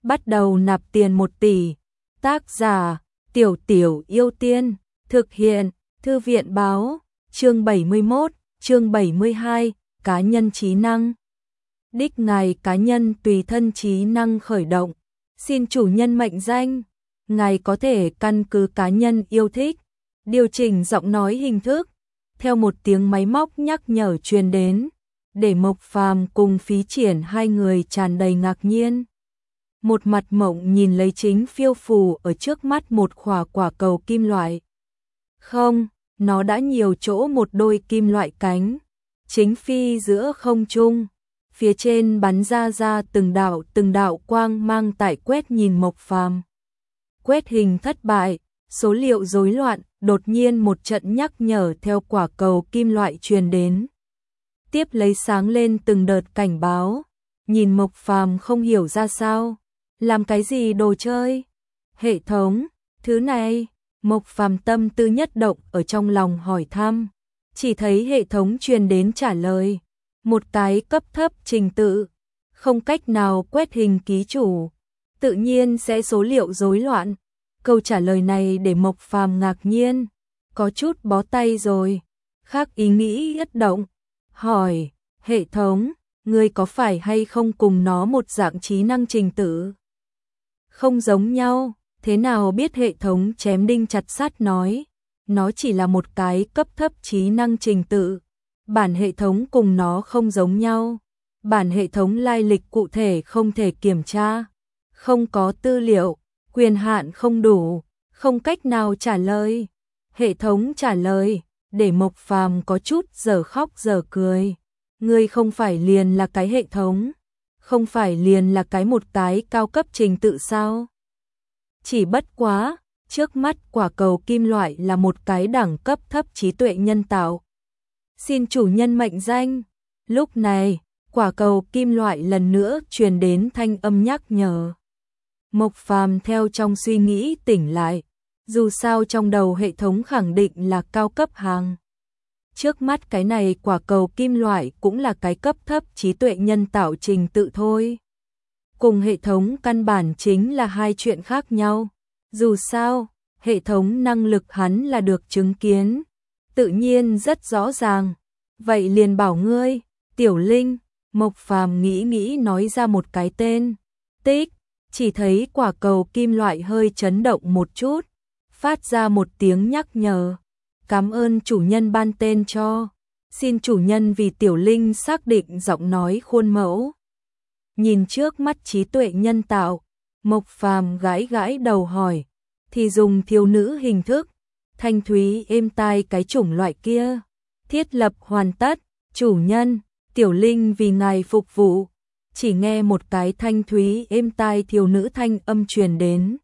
bắt đầu nạp tiền 1 tỷ. Tác giả, Tiểu Tiểu Yêu Tiên, thực hiện, Thư viện Báo, chương 71, chương 72, cá nhân trí năng. Đích ngài cá nhân tùy thân trí năng khởi động. Xin chủ nhân mệnh danh. Ngài có thể căn cứ cá nhân yêu thích, điều chỉnh giọng nói hình thức. Theo một tiếng máy móc nhắc nhở truyền đến, để Mộc Phàm cùng Phí Triển hai người tràn đầy ngạc nhiên. Một mặt mộng nhìn lấy chính phiêu phù ở trước mắt một khỏa quả cầu kim loại. Không, nó đã nhiều chỗ một đôi kim loại cánh, chính phi giữa không trung, phía trên bắn ra từng đạo quang mang tại quét nhìn Mộc Phàm. Quét hình thất bại, số liệu rối loạn, đột nhiên một trận nhắc nhở theo quả cầu kim loại truyền đến. Tiếp lấy sáng lên từng đợt cảnh báo, nhìn Mộc Phàm không hiểu ra sao, làm cái gì đồ chơi? Hệ thống, thứ này, Mộc Phàm tâm tư nhất động ở trong lòng hỏi thăm, chỉ thấy hệ thống truyền đến trả lời, một cái cấp thấp trình tự, không cách nào quét hình ký chủ, tự nhiên sẽ số liệu rối loạn. Câu trả lời này để Mộc Phàm ngạc nhiên, có chút bó tay rồi, khác ý nghĩ nhất động, hỏi, hệ thống, ngươi có phải hay không cùng nó một dạng trí năng trình tự? Không giống nhau, thế nào biết? Hệ thống chém đinh chặt sắt nói, nó chỉ là một cái cấp thấp trí năng trình tự, bản hệ thống cùng nó không giống nhau, bản hệ thống lai lịch cụ thể không thể kiểm tra, không có tư liệu, quyền hạn không đủ, không cách nào trả lời. Hệ thống trả lời, để Mộc Phàm có chút giờ khóc giờ cười. Ngươi không phải liền là cái hệ thống, không phải liền là cái một cái cao cấp trình tự sao? Chỉ bất quá, trước mắt quả cầu kim loại là một cái đẳng cấp thấp trí tuệ nhân tạo. Xin chủ nhân mệnh danh. Lúc này, quả cầu kim loại lần nữa truyền đến thanh âm nhắc nhở. Mộc Phàm theo trong suy nghĩ tỉnh lại, dù sao trong đầu hệ thống khẳng định là cao cấp hàng. Trước mắt cái này quả cầu kim loại cũng là cái cấp thấp trí tuệ nhân tạo trình tự thôi. Cùng hệ thống căn bản chính là hai chuyện khác nhau. Dù sao, hệ thống năng lực hắn là được chứng kiến, tự nhiên rất rõ ràng. Vậy liền bảo ngươi, Tiểu Linh. Mộc Phàm nghĩ nói ra một cái tên. Tích, chỉ thấy quả cầu kim loại hơi chấn động một chút, phát ra một tiếng nhắc nhở. Cảm ơn chủ nhân ban tên cho. Xin chủ nhân vì Tiểu Linh xác định giọng nói khuôn mẫu. Nhìn trước mắt trí tuệ nhân tạo, Mộc Phàm gãi đầu hỏi, thì dùng thiếu nữ hình thức, thanh thúy êm tai cái chủng loại kia. Thiết lập hoàn tất, chủ nhân, Tiểu Linh vì ngài phục vụ. Chỉ nghe một cái thanh thúy êm tai thiếu nữ thanh âm truyền đến.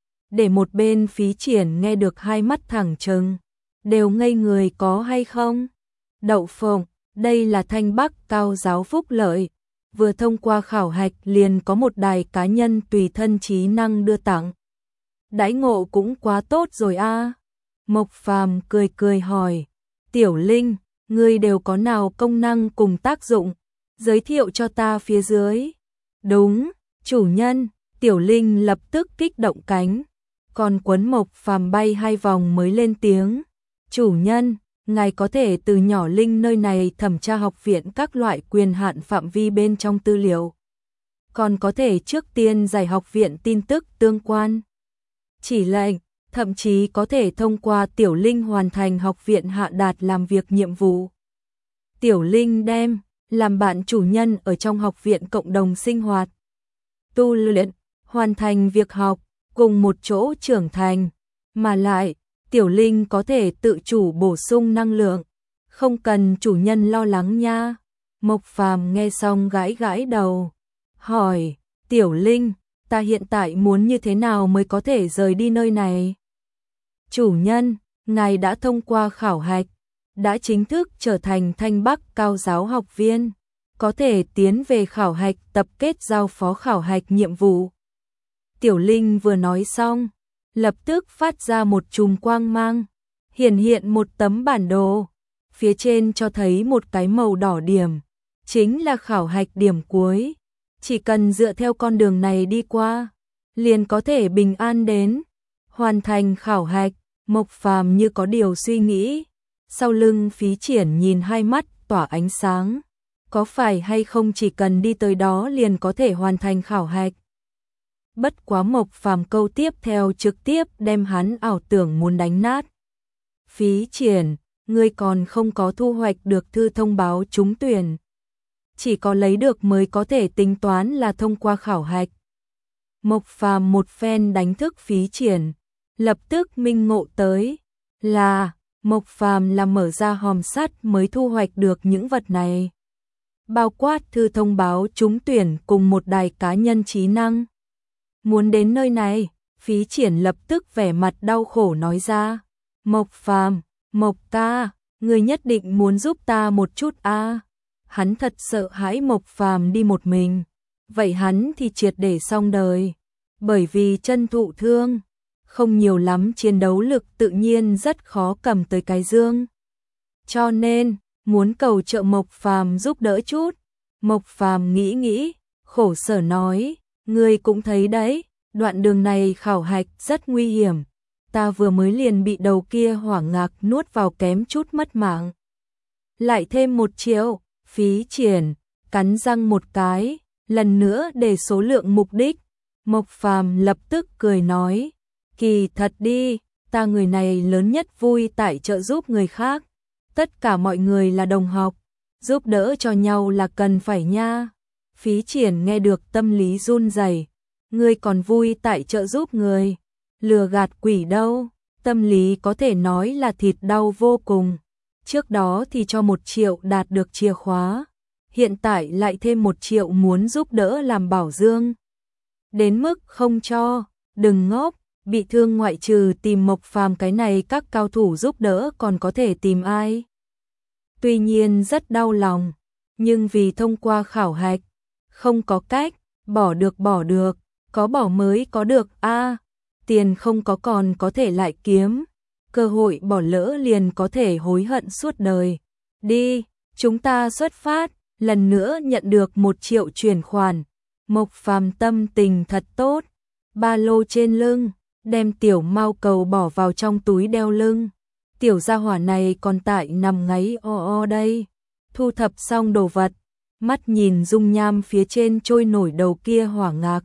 Để một bên Phí Triển nghe được hai mắt thẳng trừng, đều ngây người có hay không? Đậu phộng, đây là Thanh Bắc Cao giáo phúc lợi, vừa thông qua khảo hạch liền có một đài cá nhân tùy thân trí năng đưa tặng. Đãi ngộ cũng quá tốt rồi a. Mộc Phàm cười hỏi, Tiểu Linh, ngươi đều có nào công năng cùng tác dụng, giới thiệu cho ta phía dưới. Đúng, chủ nhân. Tiểu Linh lập tức kích động cánh, còn quấn Mộc Phàm bay 2 vòng mới lên tiếng. Chủ nhân, ngài có thể từ nhỏ Linh nơi này thẩm tra học viện các loại quyền hạn phạm vi bên trong tư liệu. Còn có thể trước tiên giải học viện tin tức tương quan. Chỉ lệnh, thậm chí có thể thông qua Tiểu Linh hoàn thành học viện hạ đạt làm việc nhiệm vụ. Tiểu Linh đem làm bạn chủ nhân ở trong học viện cộng đồng sinh hoạt, tu luyện, hoàn thành việc học, cùng một chỗ trưởng thành, mà lại, Tiểu Linh có thể tự chủ bổ sung năng lượng, không cần chủ nhân lo lắng nha. Mộc Phàm nghe xong gãi đầu, hỏi, Tiểu Linh, ta hiện tại muốn như thế nào mới có thể rời đi nơi này? Chủ nhân, ngài đã thông qua khảo hạch, đã chính thức trở thành Thanh Bắc Cao giáo học viên, có thể tiến về khảo hạch tập kết giao phó khảo hạch nhiệm vụ. Tiểu Linh vừa nói xong, lập tức phát ra một chùm quang mang, hiện một tấm bản đồ, phía trên cho thấy một cái màu đỏ điểm, chính là khảo hạch điểm cuối. chỉ cần dựa theo con đường này đi qua, liền có thể bình an đến hoàn thành khảo hạch. Mộc Phàm như có điều suy nghĩ, sau lưng Phí Triển nhìn hai mắt tỏa ánh sáng, có phải hay không chỉ cần đi tới đó liền có thể hoàn thành khảo hạch. Bất quá Mộc Phàm câu tiếp theo trực tiếp đem hắn ảo tưởng muốn đánh nát. Phí Triển, ngươi còn không có thu hoạch được thư thông báo trúng tuyển. Chỉ có lấy được mới có thể tính toán là thông qua khảo hạch. Mộc Phàm một phen đánh thức Phí Triển, lập tức minh ngộ tới là Mộc Phàm là mở ra hòm sắt mới thu hoạch được những vật này. Bao quát thư thông báo trúng tuyển cùng một đài cá nhân trí năng. Muốn đến nơi này, Phí Triển lập tức vẻ mặt đau khổ nói ra. Mộc Phàm, Mộc ca, người nhất định muốn giúp ta một chút a. Hắn thật sợ hãi Mộc Phàm đi một mình. Vậy hắn thì triệt để xong đời. Bởi vì chân thụ thương, không nhiều lắm chiến đấu lực tự nhiên rất khó cầm tới cái dương. Cho nên, muốn cầu trợ Mộc Phàm giúp đỡ chút. Mộc Phàm nghĩ nghĩ, khổ sở nói, ngươi cũng thấy đấy, đoạn đường này khảo hạch rất nguy hiểm. Ta vừa mới liền bị đầu kia hỏa ngạc nuốt vào kém chút mất mạng. Lại thêm 1 triệu, Phí Triển cắn răng một cái, lần nữa để số lượng mục đích. Mộc Phàm lập tức cười nói, kỳ thật đi, ta người này lớn nhất vui tại trợ giúp người khác. Tất cả mọi người là đồng học, giúp đỡ cho nhau là cần phải nha. Phí Triển nghe được tâm lý run rẩy, ngươi còn vui tại trợ giúp người, lừa gạt quỷ đâu, tâm lý có thể nói là thịt đau vô cùng. Trước đó thì cho 1 triệu đạt được chìa khóa, hiện tại lại thêm 1 triệu muốn giúp đỡ làm bảo dương. Đến mức không cho, đừng ngốc, bị thương ngoại trừ tìm Mộc Phàm cái này các cao thủ giúp đỡ còn có thể tìm ai. Tuy nhiên rất đau lòng, nhưng vì thông qua khảo hạch, không có cách, bỏ được, có bỏ mới có được a. Tiền không có còn có thể lại kiếm, cơ hội bỏ lỡ liền có thể hối hận suốt đời. Đi, chúng ta xuất phát, lần nữa nhận được 1 triệu chuyển khoản. Mộc Phàm tâm tình thật tốt, ba lô trên lưng, đem tiểu mao cầu bỏ vào trong túi đeo lưng. Tiểu gia hỏa này còn tại nằm ngáy o đây. Thu thập xong đồ vật, mắt nhìn dung nham phía trên trôi nổi đầu kia hỏa ngạc.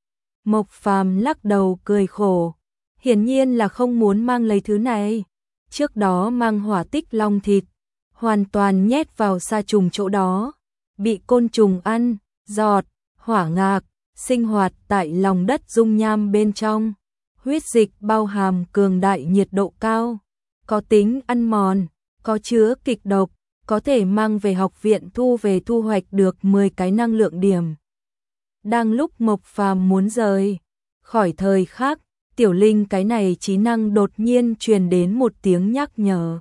Mộc Phàm lắc đầu cười khổ, hiển nhiên là không muốn mang lấy thứ này. Trước đó mang hỏa tích long thịt, hoàn toàn nhét vào sa trùng chỗ đó, bị côn trùng ăn, giọt, hỏa ngạc, sinh hoạt tại lòng đất dung nham bên trong. Huyết dịch bao hàm cường đại nhiệt độ cao, có tính ăn mòn, có chứa kịch độc, có thể mang về học viện thu hoạch được 10 cái năng lượng điểm. Đang lúc Mộc Phàm muốn rời khỏi thời khắc, Tiểu Linh cái này trí năng đột nhiên truyền đến một tiếng nhắc nhở.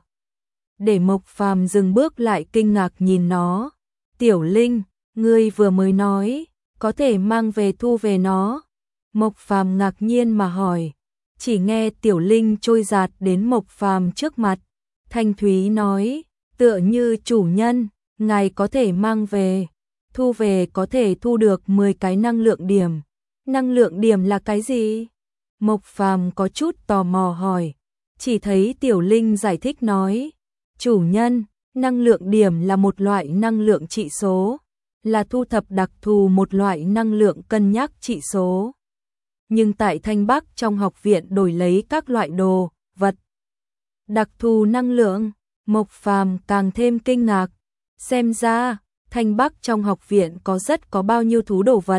Để Mộc Phàm dừng bước lại kinh ngạc nhìn nó. Tiểu Linh, ngươi vừa mới nói, có thể mang về thu về nó. Mộc Phàm ngạc nhiên mà hỏi. Chỉ nghe Tiểu Linh trôi giạt đến Mộc Phàm trước mặt. Thanh thúy nói, tựa như chủ nhân, ngài có thể mang về. Thu về có thể thu được 10 cái năng lượng điểm. Năng lượng điểm là cái gì? Mộc Phàm có chút tò mò hỏi. Chỉ thấy Tiểu Linh giải thích nói, chủ nhân, năng lượng điểm là một loại năng lượng trị số, là thu thập đặc thù một loại năng lượng cân nhắc trị số. Nhưng tại Thanh Bắc trong học viện đổi lấy các loại đồ, vật, đặc thù năng lượng, Mộc Phàm càng thêm kinh ngạc. Xem ra, Thanh Bắc trong học viện có bao nhiêu thú đồ vật.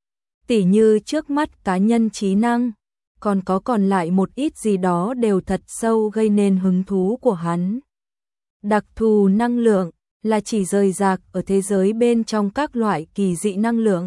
Tỉ như trước mắt cá nhân trí năng, còn lại một ít gì đó đều thật sâu gây nên hứng thú của hắn. Đặc thù năng lượng là chỉ rời rạc ở thế giới bên trong các loại kỳ dị năng lượng.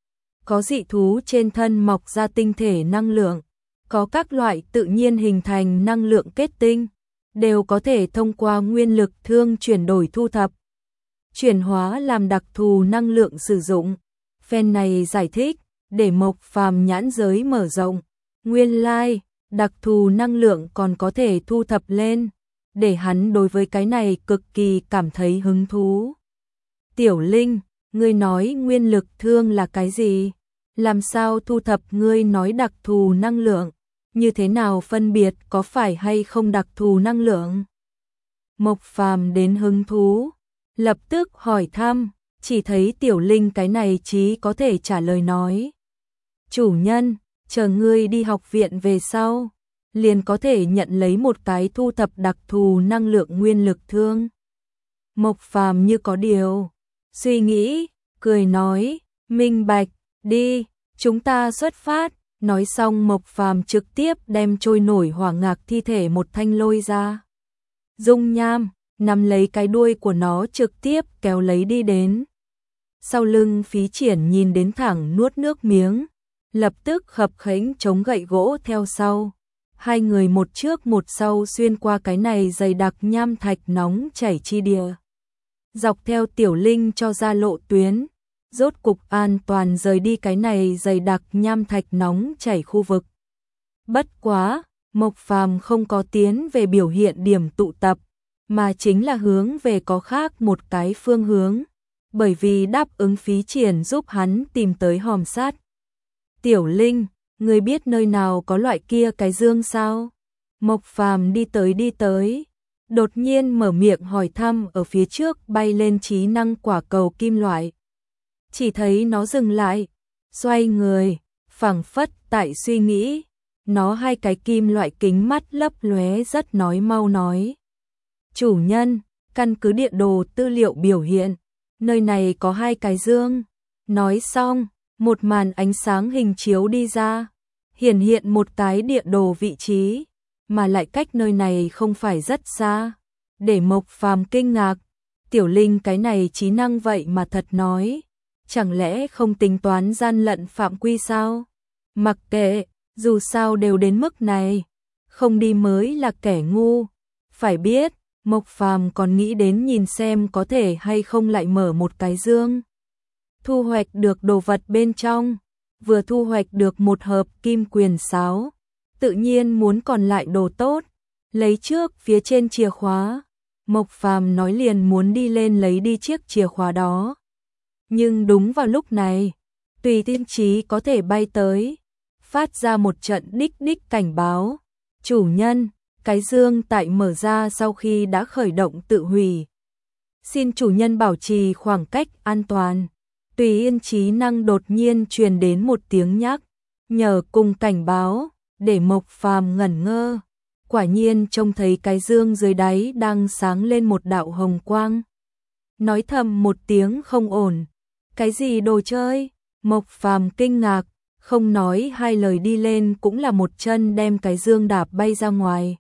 Có dị thú trên thân mọc ra tinh thể năng lượng, có các loại tự nhiên hình thành năng lượng kết tinh, đều có thể thông qua nguyên lực thương chuyển đổi thu thập, chuyển hóa làm đặc thù năng lượng sử dụng. Phen này giải thích, để Mộc Phàm nhãn giới mở rộng, nguyên lai, đặc thù năng lượng còn có thể thu thập lên, để hắn đối với cái này cực kỳ cảm thấy hứng thú. Tiểu Linh, ngươi nói nguyên lực thương là cái gì? Làm sao thu thập ngươi nói đặc thù năng lượng? Như thế nào phân biệt có phải hay không đặc thù năng lượng? Mộc Phàm đến hứng thú, lập tức hỏi thăm, chỉ thấy Tiểu Linh cái này chí có thể trả lời nói. Chủ nhân, chờ ngươi đi học viện về sau, liền có thể nhận lấy một cái thu thập đặc thù năng lượng nguyên lực thương. Mộc Phàm như có điều suy nghĩ, cười nói, minh bạch, đi, chúng ta xuất phát. Nói xong Mộc Phàm trực tiếp đem trôi nổi hỏa ngạc thi thể một thanh lôi ra. Dung Nham nắm lấy cái đuôi của nó trực tiếp kéo lấy đi đến. Sau lưng Phí Triển nhìn đến thẳng nuốt nước miếng, lập tức khập khẽnh chống gậy gỗ theo sau. Hai người một trước một sau xuyên qua cái này dày đặc nham thạch nóng chảy chi địa. Dọc theo Tiểu Linh cho ra lộ tuyến, rốt cục an toàn rời đi cái này dày đặc nham thạch nóng chảy khu vực. Bất quá, Mộc Phàm không có tiến về biểu hiện điểm tụ tập, mà chính là hướng về có khác một cái phương hướng, bởi vì đáp ứng Phí Triển giúp hắn tìm tới hòm sắt. Tiểu Linh, ngươi biết nơi nào có loại kia cái dương sao? Mộc Phàm đi tới, đột nhiên mở miệng hỏi thăm ở phía trước bay lên trí năng quả cầu kim loại. Chỉ thấy nó dừng lại, xoay người, phảng phất tại suy nghĩ, nó hai cái kim loại kính mắt lấp lóe rất nói mau nói. Chủ nhân, căn cứ địa đồ tư liệu biểu hiện, nơi này có hai cái dương. Nói xong, một màn ánh sáng hình chiếu đi ra, hiển hiện một cái địa đồ vị trí, mà lại cách nơi này không phải rất xa. Để Mộc Phàm kinh ngạc, Tiểu Linh cái này trí năng vậy mà thật nói, chẳng lẽ không tính toán gian lận phạm quy sao? Mặc kệ, dù sao đều đến mức này, không đi mới là kẻ ngu. Phải biết, Mộc Phàm còn nghĩ đến nhìn xem có thể hay không lại mở một cái dương, thu hoạch được đồ vật bên trong, vừa thu hoạch được một hộp kim quyền sáo, tự nhiên muốn còn lại đồ tốt, lấy trước phía trên chìa khóa. Mộc Phàm nói liền muốn đi lên lấy đi chiếc chìa khóa đó. Nhưng đúng vào lúc này, Tùy Tiên Chí có thể bay tới, phát ra một trận đích đích cảnh báo. Chủ nhân, cái dương tại mở ra sau khi đã khởi động tự hủy. Xin chủ nhân bảo trì khoảng cách an toàn. Tùy Yên trí năng đột nhiên truyền đến một tiếng nhắc nhở cùng cảnh báo, để Mộc Phàm ngẩn ngơ. Quả nhiên trông thấy cái dương dưới đáy đang sáng lên một đạo hồng quang. Nói thầm một tiếng không ổn. Cái gì đồ chơi? Mộc Phàm kinh ngạc, không nói hai lời đi lên cũng là một chân đem cái dương đạp bay ra ngoài.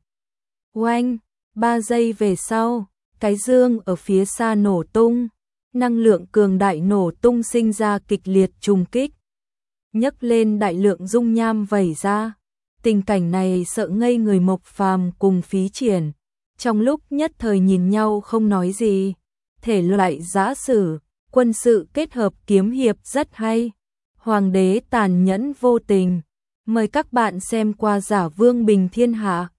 Oanh, 3 giây về sau, cái dương ở phía xa nổ tung, năng lượng cường đại nổ tung sinh ra kịch liệt trùng kích, nhấc lên đại lượng dung nham vẩy ra. Tình cảnh này sợ ngây người Mộc Phàm cùng Phí Triển, trong lúc nhất thời nhìn nhau không nói gì. Thể loại giã sử, quân sự kết hợp kiếm hiệp rất hay. Hoàng đế tàn nhẫn vô tình. Mời các bạn xem qua Giả Vương Bình Thiên Hạ.